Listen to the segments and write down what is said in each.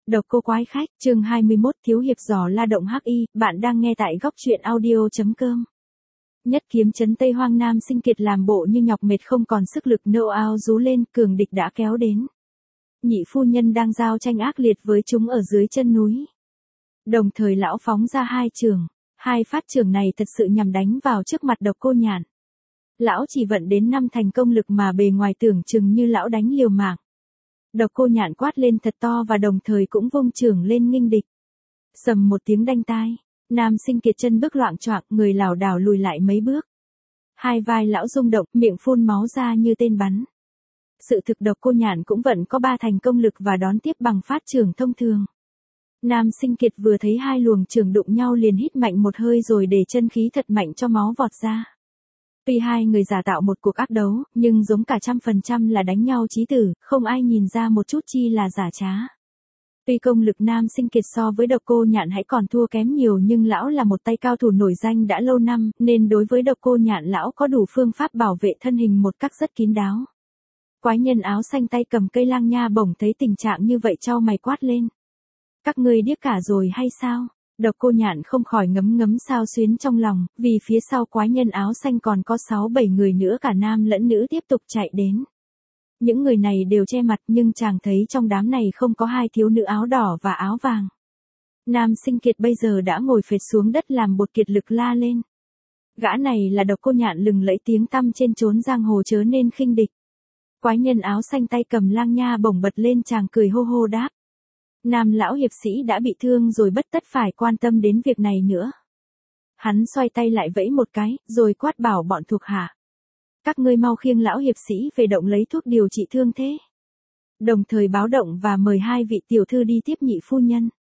Độc cô quái khách, chương 21 thiếu hiệp giò la động hắc y, bạn đang nghe tại góc truyện audio.com. Nhất kiếm chấn Tây Hoang Nam Sinh Kiệt làm bộ như nhọc mệt không còn sức lực nô ao rú lên, cường địch đã kéo đến. Nhị phu nhân đang giao tranh ác liệt với chúng ở dưới chân núi. Đồng thời lão phóng ra hai trường, hai phát trường này thật sự nhằm đánh vào trước mặt Độc Cô Nhạn. Lão chỉ vận đến 5 thành công lực mà bề ngoài tưởng chừng như lão đánh liều mạng. Độc Cô Nhạn quát lên thật to và đồng thời cũng vung chưởng lên nghênh địch. Sầm một tiếng đanh tai, Nam Sinh Kiệt chân bước loạng choạng, người lảo đảo lùi lại mấy bước. Hai vai lão rung động, miệng phun máu ra như tên bắn. Sự thực Độc Cô Nhạn cũng vẫn có 3 thành công lực và đón tiếp bằng phát chưởng thông thường. Nam Sinh Kiệt vừa thấy hai luồng chưởng đụng nhau liền hít mạnh một hơi rồi để chân khí thật mạnh cho máu vọt ra. Tuy hai người giả tạo một cuộc ác đấu, nhưng giống cả 100% là đánh nhau chí tử, không ai nhìn ra một chút chi là giả trá. Tuy công lực Nam Sinh Kiệt so với Độc Cô Nhạn hãy còn thua kém nhiều nhưng lão là một tay cao thủ nổi danh đã lâu năm, nên đối với Độc Cô Nhạn lão có đủ phương pháp bảo vệ thân hình một cách rất kín đáo. Quái nhân áo xanh tay cầm cây lang nha bổng thấy tình trạng như vậy chau mày quát lên. Các ngươi điếc cả rồi hay sao? Độc Cô Nhạn không khỏi ngấm ngấm xao xuyến trong lòng, vì phía sau quái nhân áo xanh còn có 6-7 người nữa cả nam lẫn nữ tiếp tục chạy đến. Những người này đều che mặt nhưng chàng thấy trong đám này không có hai thiếu nữ áo đỏ và áo vàng. Nam Sinh Kiệt bây giờ đã ngồi phệt xuống đất làm bột kiệt lực la lên. Gã này là Độc Cô Nhạn lừng lẫy tiếng tăm trên chốn giang hồ chớ nên khinh địch. Quái nhân áo xanh tay cầm lang nha bổng bật lên chàng cười hô hô đáp. Nam lão hiệp sĩ đã bị thương rồi bất tất phải quan tâm đến việc này nữa. Hắn xoay tay lại vẫy một cái, rồi quát bảo bọn thuộc hạ. Các ngươi mau khiêng lão hiệp sĩ về động lấy thuốc điều trị thương thế. Đồng thời báo động và mời hai vị tiểu thư đi tiếp nhị phu nhân.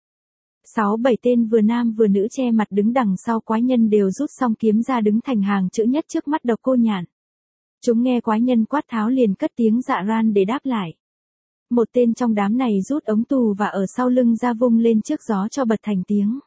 6-7 tên vừa nam vừa nữ che mặt đứng đằng sau quái nhân đều rút xong kiếm ra đứng thành hàng chữ nhất trước mắt Độc Cô Nhạn. Chúng nghe quái nhân quát tháo liền cất tiếng dạ ran để đáp lại. Một tên trong đám này rút ống tù và ở sau lưng ra vung lên trước gió cho bật thành tiếng.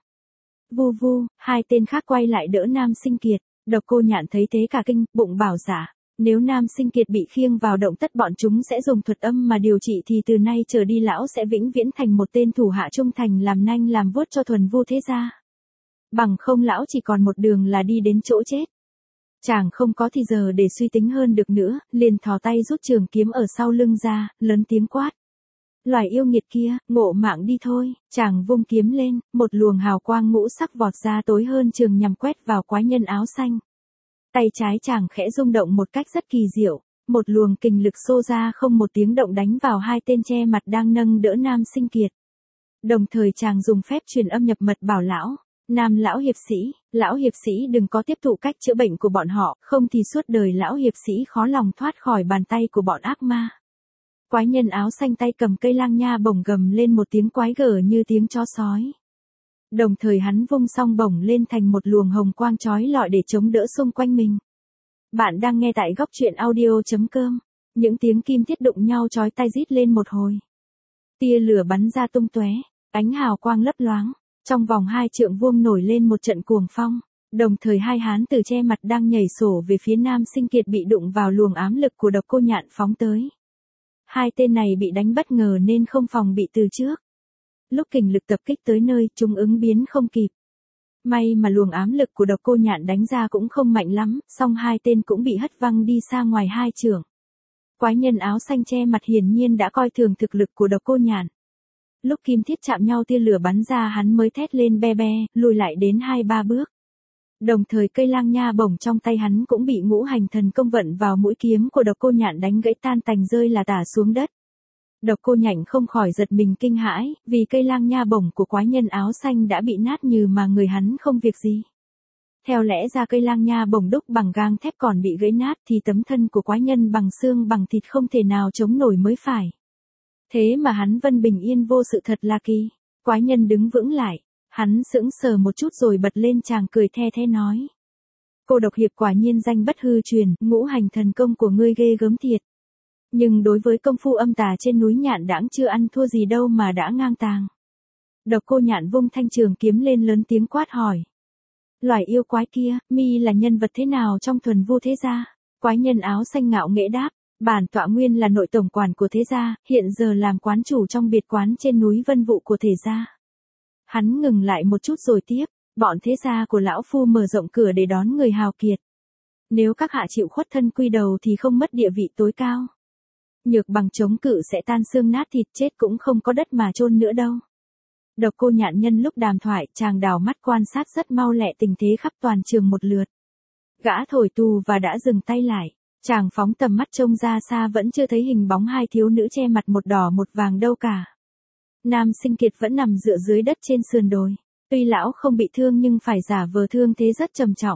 Vu vu, hai tên khác quay lại đỡ Nam Sinh Kiệt. Độc Cô Nhạn thấy thế cả kinh, bụng bảo giả. Nếu Nam Sinh Kiệt bị khiêng vào động tất bọn chúng sẽ dùng thuật âm mà điều trị thì từ nay trở đi lão sẽ vĩnh viễn thành một tên thủ hạ trung thành làm nanh làm vuốt cho thuần vu thế gia. Bằng không lão chỉ còn một đường là đi đến chỗ chết. Chàng không có thì giờ để suy tính hơn được nữa, liền thò tay rút trường kiếm ở sau lưng ra, lớn tiếng quát. Loài yêu nghiệt kia, ngộ mạng đi thôi, chàng vung kiếm lên, một luồng hào quang ngũ sắc vọt ra tối hơn trường nhằm quét vào quái nhân áo xanh. Tay trái chàng khẽ rung động một cách rất kỳ diệu, một luồng kình lực xô ra không một tiếng động đánh vào hai tên che mặt đang nâng đỡ Nam Sinh Kiệt. Đồng thời chàng dùng phép truyền âm nhập mật bảo lão. Nam lão hiệp sĩ đừng có tiếp thụ cách chữa bệnh của bọn họ, không thì suốt đời lão hiệp sĩ khó lòng thoát khỏi bàn tay của bọn ác ma. Quái nhân áo xanh tay cầm cây lang nha bổng gầm lên một tiếng quái gở như tiếng chó sói. Đồng thời hắn vung song bổng lên thành một luồng hồng quang chói lọi để chống đỡ xung quanh mình. Bạn đang nghe tại góc truyện audio.com. Những tiếng kim thiết đụng nhau chói tai rít lên một hồi. Tia lửa bắn ra tung tóe, ánh hào quang lấp loáng. Trong vòng 2 trượng vuông nổi lên một trận cuồng phong, đồng thời hai hán tử che mặt đang nhảy sổ về phía Nam Sinh Kiệt bị đụng vào luồng ám lực của Độc Cô Nhạn phóng tới. Hai tên này bị đánh bất ngờ nên không phòng bị từ trước. Lúc kình lực tập kích tới nơi, chúng ứng biến không kịp. May mà luồng ám lực của Độc Cô Nhạn đánh ra cũng không mạnh lắm, song hai tên cũng bị hất văng đi xa ngoài 2 trượng. Quái nhân áo xanh che mặt hiển nhiên đã coi thường thực lực của Độc Cô Nhạn. Lúc kim thiết chạm nhau tia lửa bắn ra hắn mới thét lên be be, lùi lại đến 2-3 bước. Đồng thời cây lang nha bổng trong tay hắn cũng bị ngũ hành thần công vận vào mũi kiếm của Độc Cô Nhạn đánh gãy tan tành rơi là tả xuống đất. Độc Cô Nhạn không khỏi giật mình kinh hãi, vì cây lang nha bổng của quái nhân áo xanh đã bị nát như mà người hắn không việc gì. Theo lẽ ra cây lang nha bổng đúc bằng gang thép còn bị gãy nát thì tấm thân của quái nhân bằng xương bằng thịt không thể nào chống nổi mới phải. Thế mà hắn vẫn bình yên vô sự thật là kỳ. Quái nhân đứng vững lại, hắn sững sờ một chút rồi bật lên chàng cười the the nói. Cô độc hiệp quả nhiên danh bất hư truyền, ngũ hành thần công của ngươi ghê gớm thiệt. Nhưng đối với công phu âm tà trên núi Nhạn Đãng chưa ăn thua gì đâu mà đã ngang tàng. Độc Cô Nhạn vung thanh trường kiếm lên lớn tiếng quát hỏi. Loài yêu quái kia, mi là nhân vật thế nào trong thuần vu thế gia? Quái nhân áo xanh ngạo nghễ đáp. Bản tọa nguyên là nội tổng quản của thế gia, hiện giờ làm quán chủ trong biệt quán trên núi Vân Vụ của thể gia. Hắn ngừng lại một chút rồi tiếp, bọn thế gia của lão phu mở rộng cửa để đón người hào kiệt. Nếu các hạ chịu khuất thân quy đầu thì không mất địa vị tối cao. Nhược bằng chống cự sẽ tan xương nát thịt, chết cũng không có đất mà chôn nữa đâu. Độc Cô Nhạn nhân lúc đàm thoại, chàng đảo mắt quan sát rất mau lẹ tình thế khắp toàn trường một lượt. Gã thổi tù và đã dừng tay lại, chàng phóng tầm mắt trông ra xa vẫn chưa thấy hình bóng hai thiếu nữ che mặt một đỏ một vàng đâu cả. Nam Sinh Kiệt vẫn nằm dựa dưới đất trên sườn đồi, tuy lão không bị thương nhưng phải giả vờ thương thế rất trầm trọng.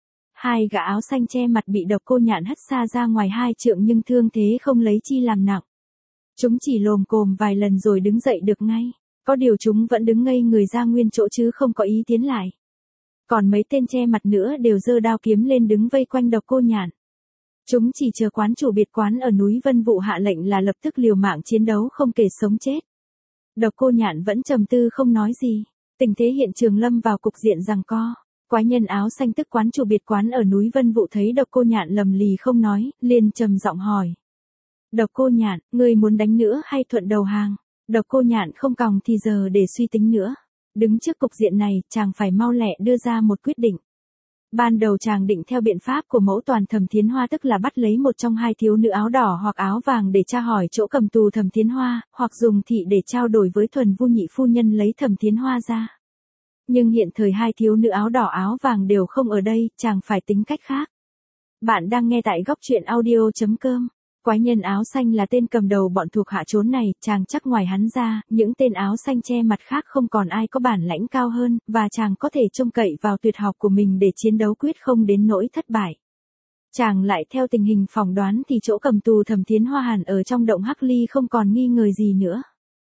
Hai gã áo xanh che mặt bị Độc Cô Nhạn hất xa ra ngoài 2 trượng nhưng thương thế không lấy chi làm nặng. Chúng chỉ lồm cồm vài lần rồi đứng dậy được ngay, có điều chúng vẫn đứng ngây người ra nguyên chỗ chứ không có ý tiến lại. Còn mấy tên che mặt nữa đều giơ đao kiếm lên đứng vây quanh Độc Cô Nhạn. Chúng chỉ chờ quán chủ biệt quán ở núi Vân Vụ hạ lệnh là lập tức liều mạng chiến đấu không kể sống chết. Độc Cô Nhạn vẫn trầm tư không nói gì, tình thế hiện trường lâm vào cục diện giằng co. Quái nhân áo xanh tức quán chủ biệt quán ở núi Vân Vụ thấy Độc Cô Nhạn lầm lì không nói, liền trầm giọng hỏi. Độc Cô Nhạn, ngươi muốn đánh nữa hay thuận đầu hàng? Độc Cô Nhạn không còng thì giờ để suy tính nữa. Đứng trước cục diện này, chàng phải mau lẹ đưa ra một quyết định. Ban đầu chàng định theo biện pháp của mẫu toàn Thẩm Thiến Hoa, tức là bắt lấy một trong hai thiếu nữ áo đỏ hoặc áo vàng để tra hỏi chỗ cầm tù Thẩm Thiến Hoa, hoặc dùng thị để trao đổi với Thuần Vu nhị phu nhân lấy Thẩm Thiến Hoa ra. Nhưng hiện thời hai thiếu nữ áo đỏ áo vàng đều không ở đây, chàng phải tính cách khác. Bạn đang nghe tại góc truyện audio.com. Quái nhân áo xanh là tên cầm đầu bọn thuộc hạ trốn này, chàng chắc ngoài hắn ra, những tên áo xanh che mặt khác không còn ai có bản lãnh cao hơn, và chàng có thể trông cậy vào tuyệt học của mình để chiến đấu quyết không đến nỗi thất bại. Chàng lại theo tình hình phỏng đoán thì chỗ cầm tù Thẩm Thiến Hoa hẳn ở trong động Hắc Ly không còn nghi ngờ gì nữa.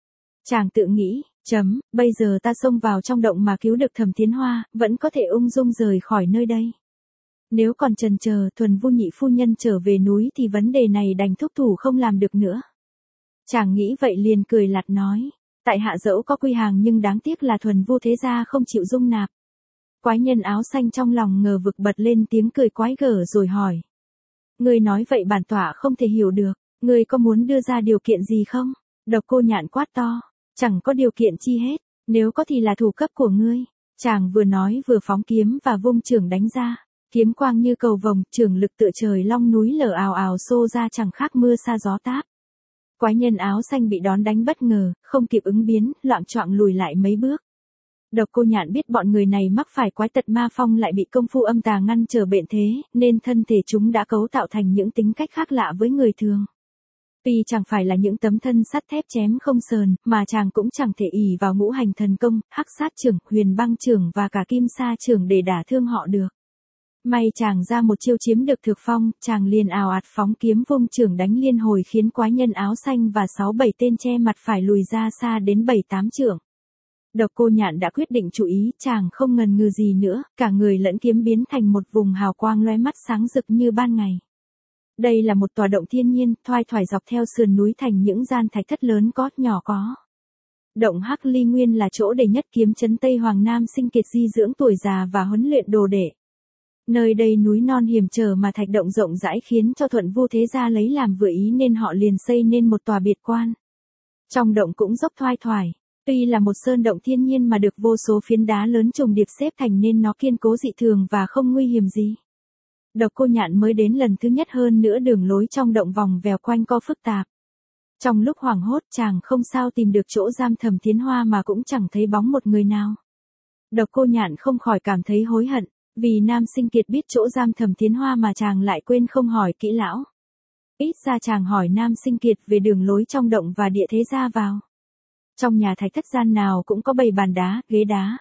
Chàng tự nghĩ, bây giờ ta xông vào trong động mà cứu được Thẩm Thiến Hoa, vẫn có thể ung dung rời khỏi nơi đây. Nếu còn chần chờ Thuần Vu nhị phu nhân trở về núi thì vấn đề này đành thúc thủ không làm được nữa. Chàng nghĩ vậy liền cười lạt nói, tại hạ dẫu có quy hàng nhưng đáng tiếc là Thuần Vu thế gia không chịu dung nạp. Quái nhân áo xanh trong lòng ngờ vực bật lên tiếng cười quái gở rồi hỏi. Ngươi nói vậy bản tọa không thể hiểu được, ngươi có muốn đưa ra điều kiện gì không? Độc Cô Nhạn quát to, chẳng có điều kiện chi hết, nếu có thì là thủ cấp của ngươi. Chàng vừa nói vừa phóng kiếm và vung chưởng đánh ra. Kiếm quang như cầu vồng, chưởng lực tựa trời long núi lở ào ào xô ra chẳng khác mưa sa gió táp. Quái nhân áo xanh bị đón đánh bất ngờ, không kịp ứng biến, loạng choạng lùi lại mấy bước. Độc Cô Nhạn biết bọn người này mắc phải quái tật ma phong lại bị công phu âm tà ngăn trở bệnh thế, nên thân thể chúng đã cấu tạo thành những tính cách khác lạ với người thường. Tuy chẳng phải là những tấm thân sắt thép chém không sờn, mà chàng cũng chẳng thể ỷ vào ngũ hành thần công, hắc sát chưởng, huyền băng chưởng và cả kim sa chưởng để đả thương họ được. May chàng ra một chiêu chiếm được thượng phong, chàng liền ào ạt phóng kiếm vung chưởng đánh liên hồi khiến quái nhân áo xanh và 6-7 tên che mặt phải lùi ra xa đến 7-8 trượng. Độc Cô Nhạn đã quyết định chủ ý, chàng không ngần ngừ gì nữa, cả người lẫn kiếm biến thành một vùng hào quang lóe mắt sáng rực như ban ngày. Đây là một tòa động thiên nhiên, thoai thoải dọc theo sườn núi thành những gian thạch thất lớn có, nhỏ có. Động Hắc Ly nguyên là chỗ để nhất kiếm trấn Tây Hoàng Nam Sinh Kiệt di dưỡng tuổi già và huấn luyện đồ đệ. Nơi đây núi non hiểm trở mà thạch động rộng rãi khiến cho Thuận Vu thế gia lấy làm vừa ý nên họ liền xây nên một tòa biệt quan. Trong động cũng dốc thoai thoải, tuy là một sơn động thiên nhiên mà được vô số phiến đá lớn trùng điệp xếp thành nên nó kiên cố dị thường và không nguy hiểm gì. Độc Cô Nhạn mới đến lần thứ nhất hơn nữa đường lối trong động vòng vèo quanh co phức tạp. Trong lúc hoảng hốt chàng không sao tìm được chỗ giam Thẩm Thiến Hoa mà cũng chẳng thấy bóng một người nào. Độc Cô Nhạn không khỏi cảm thấy hối hận. Vì Nam Sinh Kiệt biết chỗ giam Thẩm Thiến Hoa mà chàng lại quên không hỏi kỹ lão. Ít ra chàng hỏi Nam Sinh Kiệt về đường lối trong động và địa thế ra vào. Trong nhà thạch thất gian nào cũng có bày bàn đá, ghế đá.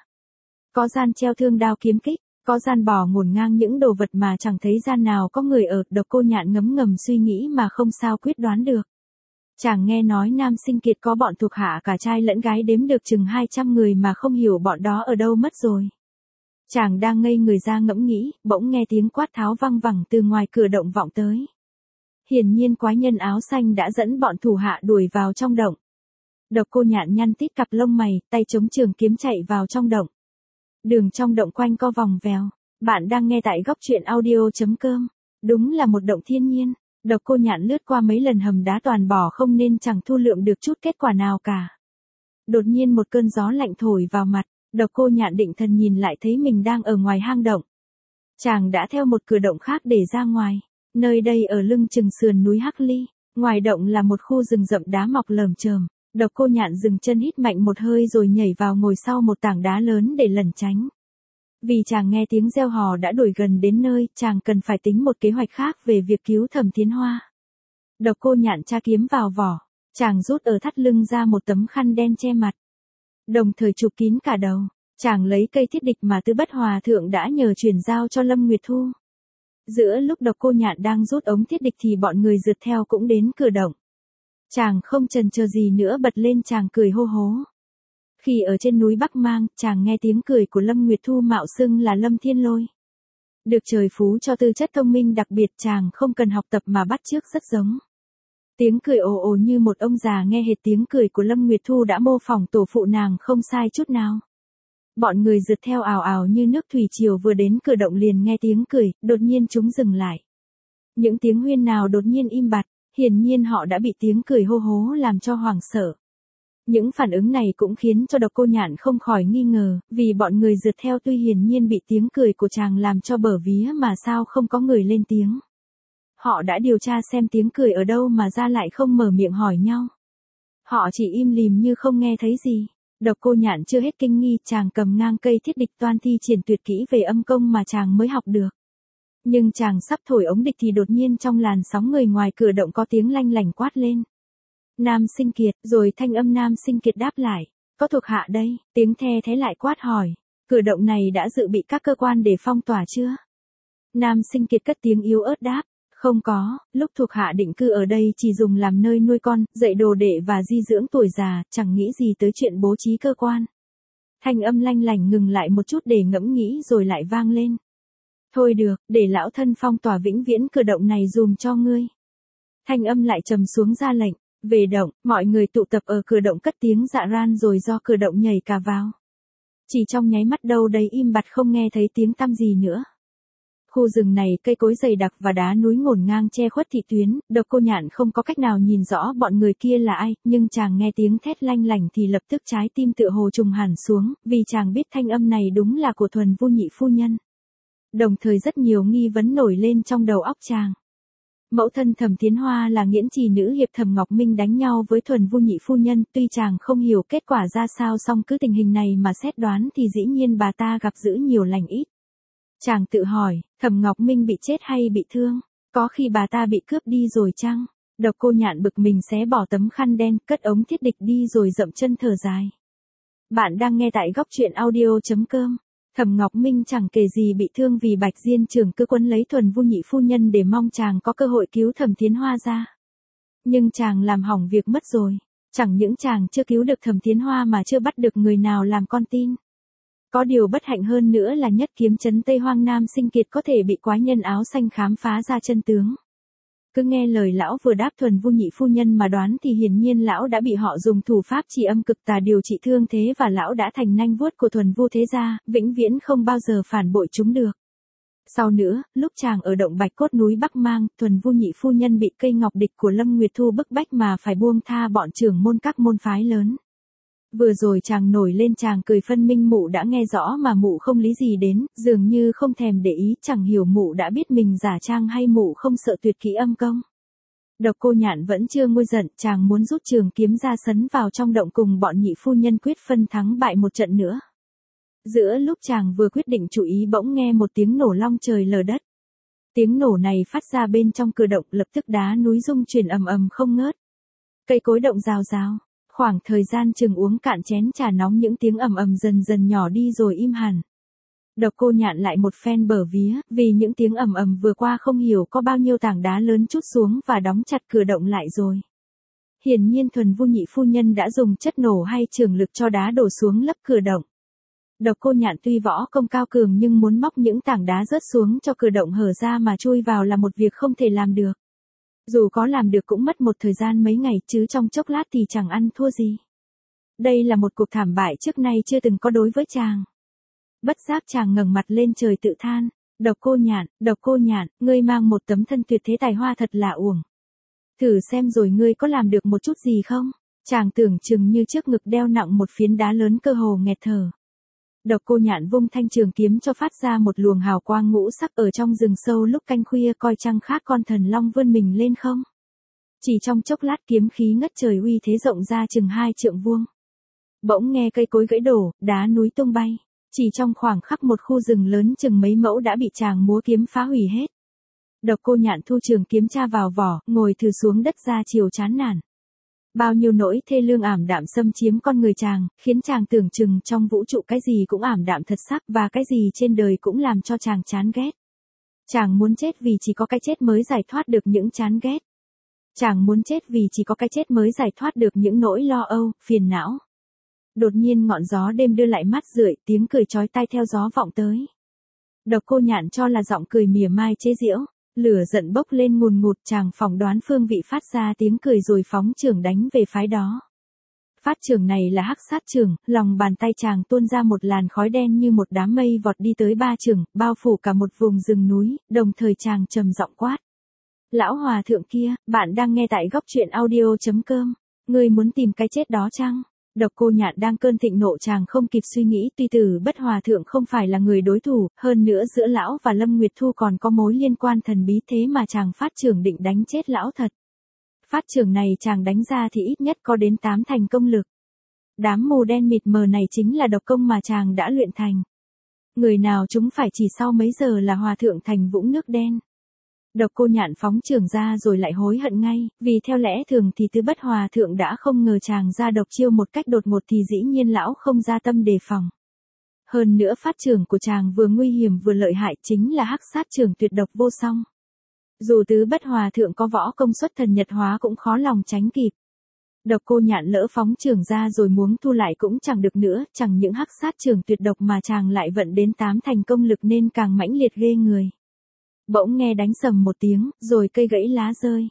Có gian treo thương đao kiếm kích, có gian bò ngổn ngang những đồ vật mà chẳng thấy gian nào có người ở. Độc Cô Nhạn ngấm ngầm suy nghĩ mà không sao quyết đoán được. Chàng nghe nói Nam Sinh Kiệt có bọn thuộc hạ cả trai lẫn gái đếm được chừng 200 người mà không hiểu bọn đó ở đâu mất rồi. Chàng đang ngây người ra ngẫm nghĩ, bỗng nghe tiếng quát tháo văng vẳng từ ngoài cửa động vọng tới. Hiển nhiên quái nhân áo xanh đã dẫn bọn thủ hạ đuổi vào trong động. Độc Cô Nhạn nhăn tít cặp lông mày, tay chống trường kiếm chạy vào trong động. Đường trong động quanh co vòng vèo. Bạn đang nghe tại góc truyện audio.com. Đúng là một động thiên nhiên. Độc Cô Nhạn lướt qua mấy lần hầm đá toàn bỏ không nên chẳng thu lượm được chút kết quả nào cả. Đột nhiên một cơn gió lạnh thổi vào mặt, Độc Cô Nhạn định thần nhìn lại thấy mình đang ở ngoài hang động. Chàng đã theo một cửa động khác để ra ngoài, nơi đây ở lưng chừng sườn núi Hắc Ly, ngoài động là một khu rừng rậm đá mọc lởm chởm. Độc Cô Nhạn dừng chân hít mạnh một hơi rồi nhảy vào ngồi sau một tảng đá lớn để lẩn tránh. Vì chàng nghe tiếng reo hò đã đuổi gần đến nơi, chàng cần phải tính một kế hoạch khác về việc cứu Thẩm Thiến Hoa. Độc Cô Nhạn tra kiếm vào vỏ, chàng rút ở thắt lưng ra một tấm khăn đen che mặt, đồng thời chụp kín cả đầu. Chàng lấy cây thiết địch mà Tư Bất Hòa thượng đã nhờ chuyển giao cho Lâm Nguyệt Thu. Giữa lúc Độc Cô Nhạn đang rút ống thiết địch thì bọn người rượt theo cũng đến cửa động. Chàng không chần chờ gì nữa bật lên chàng cười hô hố. Khi ở trên núi Bắc Mang, chàng nghe tiếng cười của Lâm Nguyệt Thu mạo xưng là Lâm Thiên Lôi. Được trời phú cho tư chất thông minh đặc biệt, chàng không cần học tập mà bắt chước rất giống. Tiếng cười ồ ồ như một ông già nghe hệt tiếng cười của Lâm Nguyệt Thu đã mô phỏng tổ phụ nàng không sai chút nào. Bọn người rượt theo ào ào như nước thủy triều, vừa đến cửa động liền nghe tiếng cười, đột nhiên chúng dừng lại. Những tiếng huyên nào đột nhiên im bặt, hiển nhiên họ đã bị tiếng cười hô hố làm cho hoảng sợ. Những phản ứng này cũng khiến cho Độc Cô Nhạn không khỏi nghi ngờ, vì bọn người rượt theo tuy hiển nhiên bị tiếng cười của chàng làm cho bở vía mà sao không có người lên tiếng. Họ đã điều tra xem tiếng cười ở đâu mà ra lại không mở miệng hỏi nhau. Họ chỉ im lìm như không nghe thấy gì. Độc Cô Nhạn chưa hết kinh nghi, chàng cầm ngang cây thiết địch toan thi triển tuyệt kỹ về âm công mà chàng mới học được. Nhưng chàng sắp thổi ống địch thì đột nhiên trong làn sóng người ngoài cửa động có tiếng lanh lảnh quát lên. Nam Sinh Kiệt, rồi thanh âm Nam Sinh Kiệt đáp lại, có thuộc hạ đây, tiếng the thế lại quát hỏi, cửa động này đã dự bị các cơ quan để phong tỏa chưa? Nam Sinh Kiệt cất tiếng yếu ớt đáp, không có, lúc thuộc hạ định cư ở đây chỉ dùng làm nơi nuôi con, dạy đồ đệ và di dưỡng tuổi già, chẳng nghĩ gì tới chuyện bố trí cơ quan. Thanh âm lanh lảnh ngừng lại một chút để ngẫm nghĩ rồi lại vang lên. Thôi được, để lão thân phong tỏa vĩnh viễn cửa động này dùm cho ngươi. Thanh âm lại trầm xuống ra lệnh, về động, mọi người tụ tập ở cửa động cất tiếng dạ ran rồi do cửa động nhảy cả vào. Chỉ trong nháy mắt đâu đấy im bặt không nghe thấy tiếng tăm gì nữa. Khu rừng này cây cối dày đặc và đá núi ngổn ngang che khuất thị tuyến, Độc Cô Nhạn không có cách nào nhìn rõ bọn người kia là ai, nhưng chàng nghe tiếng thét lanh lảnh thì lập tức trái tim tựa hồ trùng hẳn xuống, vì chàng biết thanh âm này đúng là của Thuần Vu nhị phu nhân. Đồng thời rất nhiều nghi vấn nổi lên trong đầu óc chàng. Mẫu thân Thẩm Thiến Hoa là nghiễn trì nữ hiệp Thẩm Ngọc Minh đánh nhau với Thuần Vu nhị phu nhân, tuy chàng không hiểu kết quả ra sao song cứ tình hình này mà xét đoán thì dĩ nhiên bà ta gặp dữ nhiều lành ít. Chàng tự hỏi, Thẩm Ngọc Minh bị chết hay bị thương? Có khi bà ta bị cướp đi rồi chăng? Độc Cô Nhạn bực mình xé bỏ tấm khăn đen, cất ống thiết địch đi rồi dậm chân thở dài. Bạn đang nghe tại góc truyện audio.com. Thẩm Ngọc Minh chẳng kể gì bị thương vì Bạch Diên Trường cứ quấn lấy Thuần Vu nhị phu nhân để mong chàng có cơ hội cứu Thẩm Thiến Hoa ra. Nhưng chàng làm hỏng việc mất rồi. Chẳng những chàng chưa cứu được Thẩm Thiến Hoa mà chưa bắt được người nào làm con tin. Có điều bất hạnh hơn nữa là nhất kiếm trấn Tây Hoang Nam Sinh Kiệt có thể bị quái nhân áo xanh khám phá ra chân tướng. Cứ nghe lời lão vừa đáp Thuần Vu nhị phu nhân mà đoán thì hiển nhiên lão đã bị họ dùng thủ pháp chỉ âm cực tà điều trị thương thế và lão đã thành nanh vuốt của Thuần Vu thế gia, vĩnh viễn không bao giờ phản bội chúng được. Sau nữa, lúc chàng ở động Bạch Cốt núi Bắc Mang, Thuần Vu nhị phu nhân bị cây ngọc địch của Lâm Nguyệt Thu bức bách mà phải buông tha bọn trưởng môn các môn phái lớn. Vừa rồi chàng nổi lên chàng cười phân minh mụ đã nghe rõ mà mụ không lý gì đến, dường như không thèm để ý, chẳng hiểu mụ đã biết mình giả trang hay mụ không sợ tuyệt kỹ âm công. Độc Cô Nhạn vẫn chưa nguôi giận, chàng muốn rút trường kiếm ra sấn vào trong động cùng bọn nhị phu nhân quyết phân thắng bại một trận nữa. Giữa lúc chàng vừa quyết định chú ý bỗng nghe một tiếng nổ long trời lở đất. Tiếng nổ này phát ra bên trong cửa động, lập tức đá núi rung chuyển ầm ầm không ngớt. Cây cối động rào rào. Khoảng thời gian chừng uống cạn chén trà nóng những tiếng ầm ầm dần dần nhỏ đi rồi im hẳn. Độc Cô Nhạn lại một phen bở vía, vì những tiếng ầm ầm vừa qua không hiểu có bao nhiêu tảng đá lớn trút xuống và đóng chặt cửa động lại rồi. Hiển nhiên Thuần Vu nhị phu nhân đã dùng chất nổ hay trường lực cho đá đổ xuống lấp cửa động. Độc Cô Nhạn tuy võ công cao cường nhưng muốn móc những tảng đá rớt xuống cho cửa động hở ra mà chui vào là một việc không thể làm được. Dù có làm được cũng mất một thời gian mấy ngày chứ trong chốc lát thì chẳng ăn thua gì. Đây là một cuộc thảm bại trước nay chưa từng có đối với chàng. Bất giác chàng ngẩng mặt lên trời tự than, Độc cô nhạn, ngươi mang một tấm thân tuyệt thế tài hoa thật là uổng. Thử xem rồi ngươi có làm được một chút gì không? Chàng tưởng chừng như trước ngực đeo nặng một phiến đá lớn cơ hồ nghẹt thở. Độc cô nhạn vung thanh trường kiếm cho phát ra một luồng hào quang ngũ sắc ở trong rừng sâu lúc canh khuya coi chăng khác con thần long vươn mình lên không. Chỉ trong chốc lát kiếm khí ngất trời uy thế rộng ra chừng 2 trượng vuông. Bỗng nghe cây cối gãy đổ, đá núi tung bay. Chỉ trong khoảng khắc một khu rừng lớn chừng mấy mẫu đã bị chàng múa kiếm phá hủy hết. Độc cô nhạn thu trường kiếm tra vào vỏ, ngồi thừ xuống đất ra chiều chán nản. Bao nhiêu nỗi thê lương ảm đạm xâm chiếm con người chàng, khiến chàng tưởng chừng trong vũ trụ cái gì cũng ảm đạm thật sắc và cái gì trên đời cũng làm cho chàng chán ghét. Chàng muốn chết vì chỉ có cái chết mới giải thoát được những chán ghét. Chàng muốn chết vì chỉ có cái chết mới giải thoát được những nỗi lo âu, phiền não. Đột nhiên ngọn gió đêm đưa lại mắt rượi, tiếng cười chói tai theo gió vọng tới. Độc cô nhạn cho là giọng cười mỉa mai chế giễu, lửa giận bốc lên ngùn ngụt, chàng phỏng đoán phương vị phát ra tiếng cười rồi phóng chưởng đánh về phái đó. Phát chưởng này là hắc sát chưởng, lòng bàn tay chàng tuôn ra một làn khói đen như một đám mây vọt đi tới 3 chưởng, bao phủ cả một vùng rừng núi, đồng thời chàng trầm giọng quát. Lão hòa thượng kia, bạn đang nghe tại góc truyện audio.com, ngươi muốn tìm cái chết đó chăng? Độc cô nhạn đang cơn thịnh nộ chàng không kịp suy nghĩ, tuy Tử Bất Hòa thượng không phải là người đối thủ, hơn nữa giữa lão và Lâm Nguyệt Thu còn có mối liên quan thần bí, thế mà chàng phát chưởng định đánh chết lão thật. Phát chưởng này chàng đánh ra thì ít nhất có đến 8 thành công lực. Đám mù đen mịt mờ này chính là độc công mà chàng đã luyện thành. Người nào chúng phải chỉ sau mấy giờ là hòa thượng thành vũng nước đen. Độc cô nhạn phóng chưởng ra rồi lại hối hận ngay, vì theo lẽ thường thì Tứ Bất Hòa thượng đã không ngờ chàng ra độc chiêu một cách đột ngột thì dĩ nhiên lão không ra tâm đề phòng. Hơn nữa phát chưởng của chàng vừa nguy hiểm vừa lợi hại, chính là hắc sát chưởng tuyệt độc vô song. Dù Tứ Bất Hòa thượng có võ công xuất thần nhật hóa cũng khó lòng tránh kịp. Độc cô nhạn lỡ phóng chưởng ra rồi muốn thu lại cũng chẳng được nữa, chẳng những hắc sát chưởng tuyệt độc mà chàng lại vận đến 8 thành công lực nên càng mãnh liệt ghê người. Bỗng nghe đánh sầm một tiếng, rồi cây gãy lá rơi.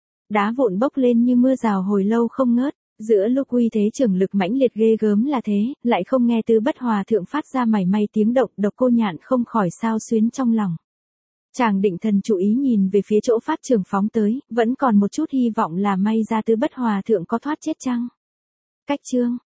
Đá vụn bốc lên như mưa rào hồi lâu không ngớt, giữa lúc uy thế chưởng lực mãnh liệt ghê gớm là thế, lại không nghe Tứ Bất Hòa thượng phát ra mảy may tiếng động, độc cô nhạn không khỏi xao xuyến trong lòng. Chàng định thần chú ý nhìn về phía chỗ phát chưởng phóng tới, vẫn còn một chút hy vọng là may ra Tứ Bất Hòa thượng có thoát chết chăng. Cách chương